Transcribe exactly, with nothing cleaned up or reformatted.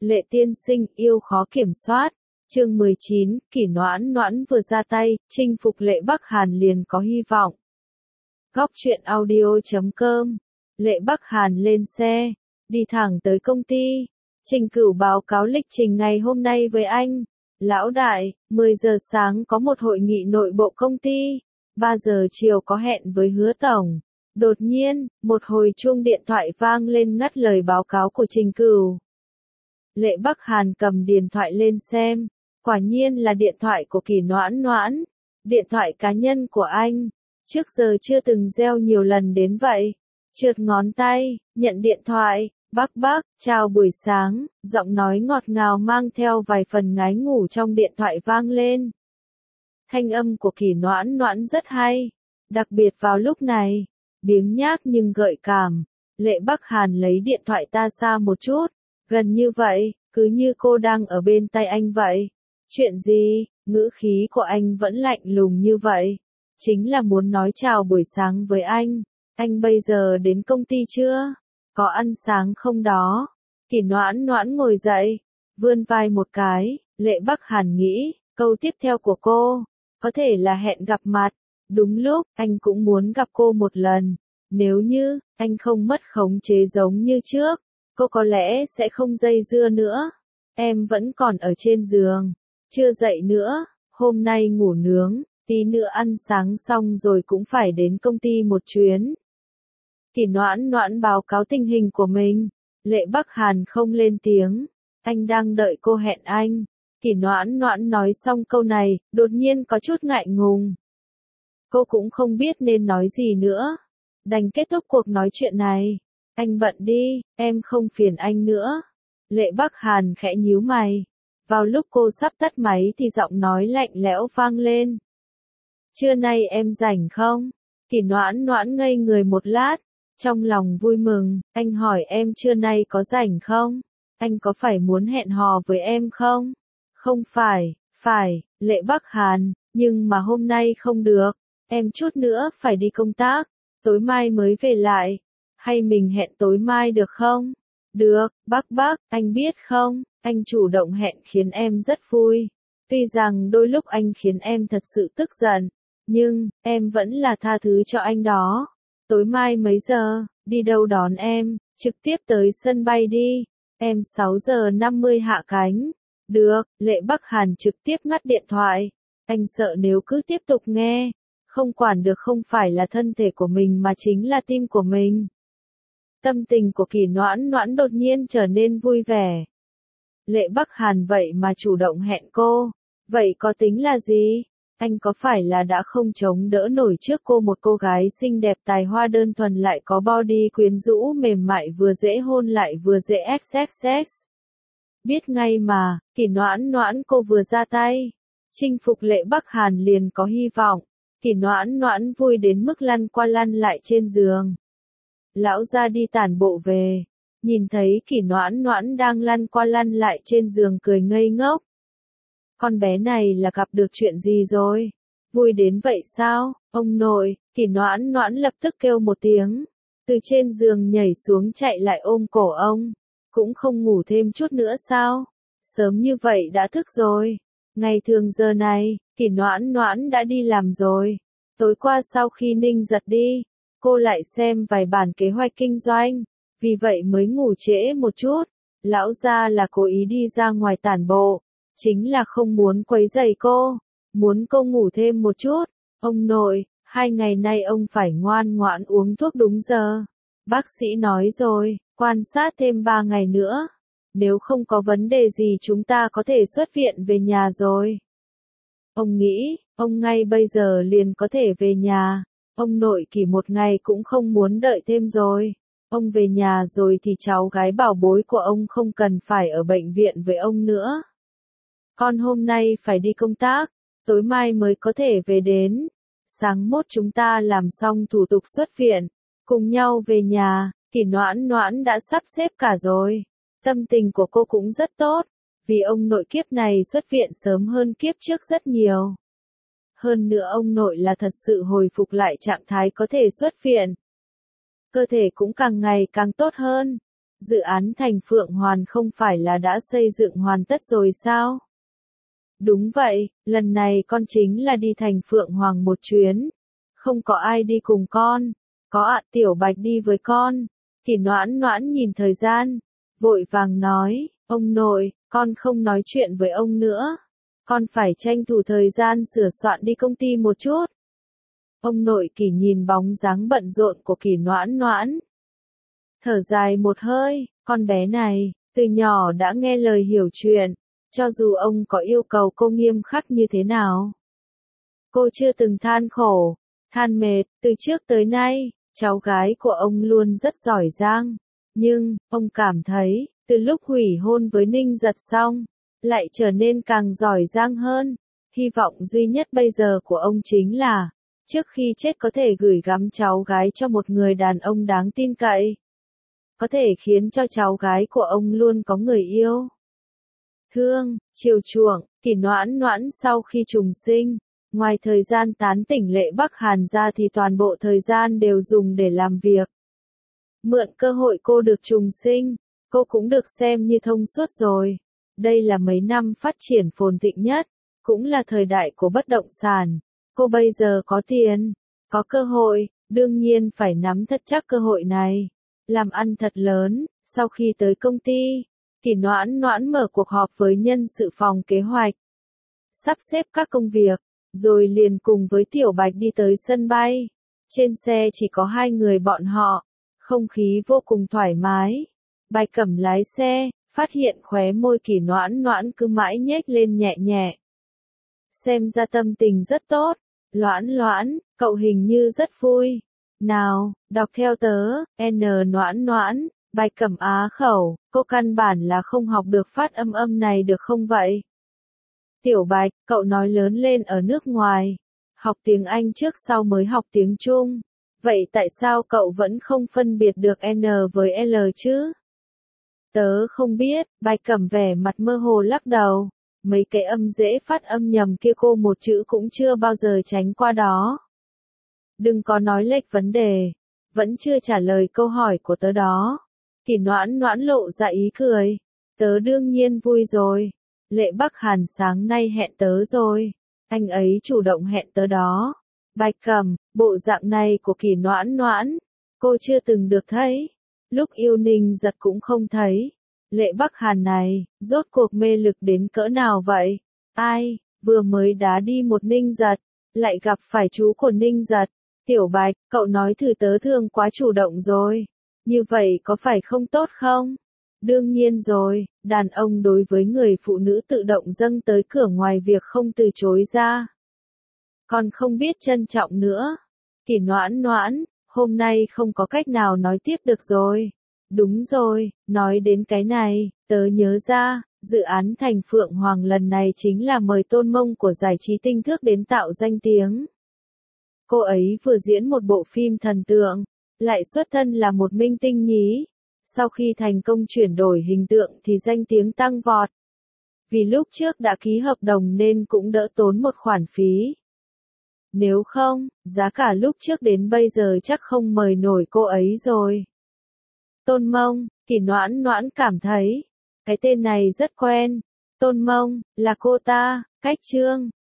Lệ tiên sinh yêu khó kiểm soát. Chương mười chín, Kỷ Noãn Noãn vừa ra tay, chinh phục Lệ Bắc Hàn liền có hy vọng. Góc truyện audio chấm com. Lệ Bắc Hàn lên xe, đi thẳng tới công ty. Trình Cửu báo cáo lịch trình ngày hôm nay với anh. Lão đại, mười giờ sáng có một hội nghị nội bộ công ty, ba giờ chiều có hẹn với Hứa tổng. Đột nhiên, một hồi chuông điện thoại vang lên ngắt lời báo cáo của Trình Cửu. Lệ Bắc Hàn cầm điện thoại lên xem, quả nhiên là điện thoại của Kỷ Noãn Noãn, điện thoại cá nhân của anh, trước giờ chưa từng reo nhiều lần đến vậy. Trượt ngón tay, nhận điện thoại, bác bác, chào buổi sáng, giọng nói ngọt ngào mang theo vài phần ngái ngủ trong điện thoại vang lên. Thanh âm của Kỷ Noãn Noãn rất hay, đặc biệt vào lúc này, biếng nhác nhưng gợi cảm. Lệ Bắc Hàn lấy điện thoại ta xa một chút, gần như vậy, cứ như cô đang ở bên tay anh vậy. Chuyện gì? Ngữ khí của anh vẫn lạnh lùng như vậy. Chính là muốn nói chào buổi sáng với anh. Anh bây giờ đến công ty chưa? Có ăn sáng không đó? Kỷ Noãn Noãn ngồi dậy, vươn vai một cái. Lệ Bắc Hàn nghĩ, câu tiếp theo của cô, có thể là hẹn gặp mặt. Đúng lúc, anh cũng muốn gặp cô một lần. Nếu như, anh không mất khống chế giống như trước, cô có lẽ sẽ không dây dưa nữa. Em vẫn còn ở trên giường, chưa dậy nữa, hôm nay ngủ nướng, tí nữa ăn sáng xong rồi cũng phải đến công ty một chuyến. Kỷ Noãn Noãn báo cáo tình hình của mình, Lệ Bắc Hàn không lên tiếng, anh đang đợi cô hẹn anh. Kỷ Noãn Noãn nói xong câu này, đột nhiên có chút ngại ngùng. Cô cũng không biết nên nói gì nữa, đành kết thúc cuộc nói chuyện này. Anh bận đi, em không phiền anh nữa. Lệ Bắc Hàn khẽ nhíu mày. Vào lúc cô sắp tắt máy thì giọng nói lạnh lẽo vang lên. Trưa nay em rảnh không? Kỷ Noãn Noãn ngây người một lát, trong lòng vui mừng, anh hỏi em trưa nay có rảnh không? Anh có phải muốn hẹn hò với em không? Không phải, phải, Lệ Bắc Hàn, nhưng mà hôm nay không được, em chút nữa phải đi công tác, tối mai mới về lại. Hay mình hẹn tối mai được không? Được, bác bác, anh biết không, anh chủ động hẹn khiến em rất vui. Tuy rằng đôi lúc anh khiến em thật sự tức giận, nhưng, em vẫn là tha thứ cho anh đó. Tối mai mấy giờ, đi đâu đón em, trực tiếp tới sân bay đi. Em sáu giờ năm mươi hạ cánh. Được, Lệ Bắc Hàn trực tiếp ngắt điện thoại. Anh sợ nếu cứ tiếp tục nghe, không quản được không phải là thân thể của mình mà chính là tim của mình. Tâm tình của Kỷ Noãn Noãn đột nhiên trở nên vui vẻ. Lệ Bắc Hàn vậy mà chủ động hẹn cô, vậy có tính là gì? Anh có phải là đã không chống đỡ nổi trước cô một cô gái xinh đẹp tài hoa đơn thuần lại có body quyến rũ mềm mại vừa dễ hôn lại vừa dễ xx xx? Biết ngay mà, Kỷ Noãn Noãn cô vừa ra tay, chinh phục Lệ Bắc Hàn liền có hy vọng. Kỷ Noãn Noãn vui đến mức lăn qua lăn lại trên giường. Lão gia đi tản bộ về, nhìn thấy Kỷ Noãn Noãn đang lăn qua lăn lại trên giường cười ngây ngốc. Con bé này là gặp được chuyện gì rồi? Vui đến vậy sao? Ông nội, Kỷ Noãn Noãn lập tức kêu một tiếng, từ trên giường nhảy xuống chạy lại ôm cổ ông. Cũng không ngủ thêm chút nữa sao? Sớm như vậy đã thức rồi. Ngày thường giờ này, Kỷ Noãn Noãn đã đi làm rồi. Tối qua sau khi Ninh giật đi, cô lại xem vài bản kế hoạch kinh doanh, vì vậy mới ngủ trễ một chút. Lão gia là cố ý đi ra ngoài tản bộ, chính là không muốn quấy rầy cô, muốn cô ngủ thêm một chút. Ông nội, hai ngày nay ông phải ngoan ngoãn uống thuốc đúng giờ. Bác sĩ nói rồi, quan sát thêm ba ngày nữa. Nếu không có vấn đề gì chúng ta có thể xuất viện về nhà rồi. Ông nghĩ, ông ngay bây giờ liền có thể về nhà. Ông nội Kỷ một ngày cũng không muốn đợi thêm rồi. Ông về nhà rồi thì cháu gái bảo bối của ông không cần phải ở bệnh viện với ông nữa. Con hôm nay phải đi công tác, tối mai mới có thể về đến. Sáng mốt chúng ta làm xong thủ tục xuất viện, cùng nhau về nhà. Kỷ Noãn Noãn đã sắp xếp cả rồi. Tâm tình của cô cũng rất tốt, vì ông nội kiếp này xuất viện sớm hơn kiếp trước rất nhiều. Hơn nữa ông nội là thật sự hồi phục lại trạng thái có thể xuất viện. Cơ thể cũng càng ngày càng tốt hơn. dự án thành Phượng Hoàn không phải là đã xây dựng hoàn tất rồi sao? Đúng vậy, lần này con chính là đi thành Phượng Hoàng một chuyến. Không có ai đi cùng con. Có ạ, Tiểu Bạch đi với con. Kỳ Noãn Noãn nhìn thời gian, vội vàng nói, ông nội, con không nói chuyện với ông nữa. Con phải tranh thủ thời gian sửa soạn đi công ty một chút. Ông nội Kỳ nhìn bóng dáng bận rộn của Kỳ Noãn Noãn. Thở dài một hơi, con bé này, từ nhỏ đã nghe lời hiểu chuyện, cho dù ông có yêu cầu cô nghiêm khắc như thế nào. Cô chưa từng than khổ, than mệt, từ trước tới nay, cháu gái của ông luôn rất giỏi giang. Nhưng, ông cảm thấy, từ lúc hủy hôn với Ninh Giật xong, lại trở nên càng giỏi giang hơn. Hy vọng duy nhất bây giờ của ông chính là, trước khi chết có thể gửi gắm cháu gái cho một người đàn ông đáng tin cậy. Có thể khiến cho cháu gái của ông luôn có người yêu. Thương, chiều chuộng, Kỳ Noãn Noãn sau khi trùng sinh, ngoài thời gian tán tỉnh Lệ Bắc Hàn ra thì toàn bộ thời gian đều dùng để làm việc. Mượn cơ hội cô được trùng sinh, cô cũng được xem như thông suốt rồi. Đây là mấy năm phát triển phồn thịnh nhất, cũng là thời đại của bất động sản. Cô bây giờ có tiền, có cơ hội, đương nhiên phải nắm thật chắc cơ hội này. Làm ăn thật lớn, sau khi tới công ty, Kỳ Noãn Noãn mở cuộc họp với nhân sự phòng kế hoạch. Sắp xếp các công việc, rồi liền cùng với Tiểu Bạch đi tới sân bay. Trên xe chỉ có hai người bọn họ, không khí vô cùng thoải mái. Bạch Cẩm lái xe, phát hiện khóe môi Kỳ Noãn Noãn cứ mãi nhếch lên nhẹ nhẹ. Xem ra tâm tình rất tốt. Loãn Loãn, cậu hình như rất vui. Nào, đọc theo tớ, N Noãn Noãn, Bạch Cẩm á khẩu, cô căn bản là không học được phát âm âm này được không vậy? Tiểu Bạch, cậu nói lớn lên ở nước ngoài, học tiếng Anh trước sau mới học tiếng Trung. Vậy tại sao cậu vẫn không phân biệt được N với L chứ? Tớ không biết, Bạch Cẩm vẻ mặt mơ hồ lắc đầu. Mấy cái âm dễ phát âm nhầm kia cô một chữ cũng chưa bao giờ tránh qua đó. Đừng có nói lệch vấn đề, vẫn chưa trả lời câu hỏi của tớ đó. Kỳ Noãn Noãn lộ ra ý cười. Tớ đương nhiên vui rồi. Lệ Bắc Hàn sáng nay hẹn tớ rồi. Anh ấy chủ động hẹn tớ đó. Bạch Cẩm, bộ dạng này của Kỳ Noãn Noãn, cô chưa từng được thấy. Lúc yêu Ninh Giật cũng không thấy. Lệ Bắc Hàn này, rốt cuộc mê lực đến cỡ nào vậy? Ai, vừa mới đá đi một Ninh Giật, lại gặp phải chú của Ninh Giật. Tiểu Bạch, cậu nói thử tớ thương quá chủ động rồi. Như vậy có phải không tốt không? Đương nhiên rồi, đàn ông đối với người phụ nữ tự động dâng tới cửa ngoài việc không từ chối ra. Còn không biết trân trọng nữa. Kỳ Noãn Noãn, hôm nay không có cách nào nói tiếp được rồi. Đúng rồi, nói đến cái này, tớ nhớ ra, dự án thành Phượng Hoàng lần này chính là mời Tôn Mông của giải trí Tinh Thước đến tạo danh tiếng. Cô ấy vừa diễn một bộ phim thần tượng, lại xuất thân là một minh tinh nhí. Sau khi thành công chuyển đổi hình tượng thì danh tiếng tăng vọt. Vì lúc trước đã ký hợp đồng nên cũng đỡ tốn một khoản phí. Nếu không, giá cả lúc trước đến bây giờ chắc không mời nổi cô ấy rồi. Tôn Mông, Kỳ Noãn Noãn cảm thấy, cái tên này rất quen. Tôn Mông, là cô ta, cách Trương,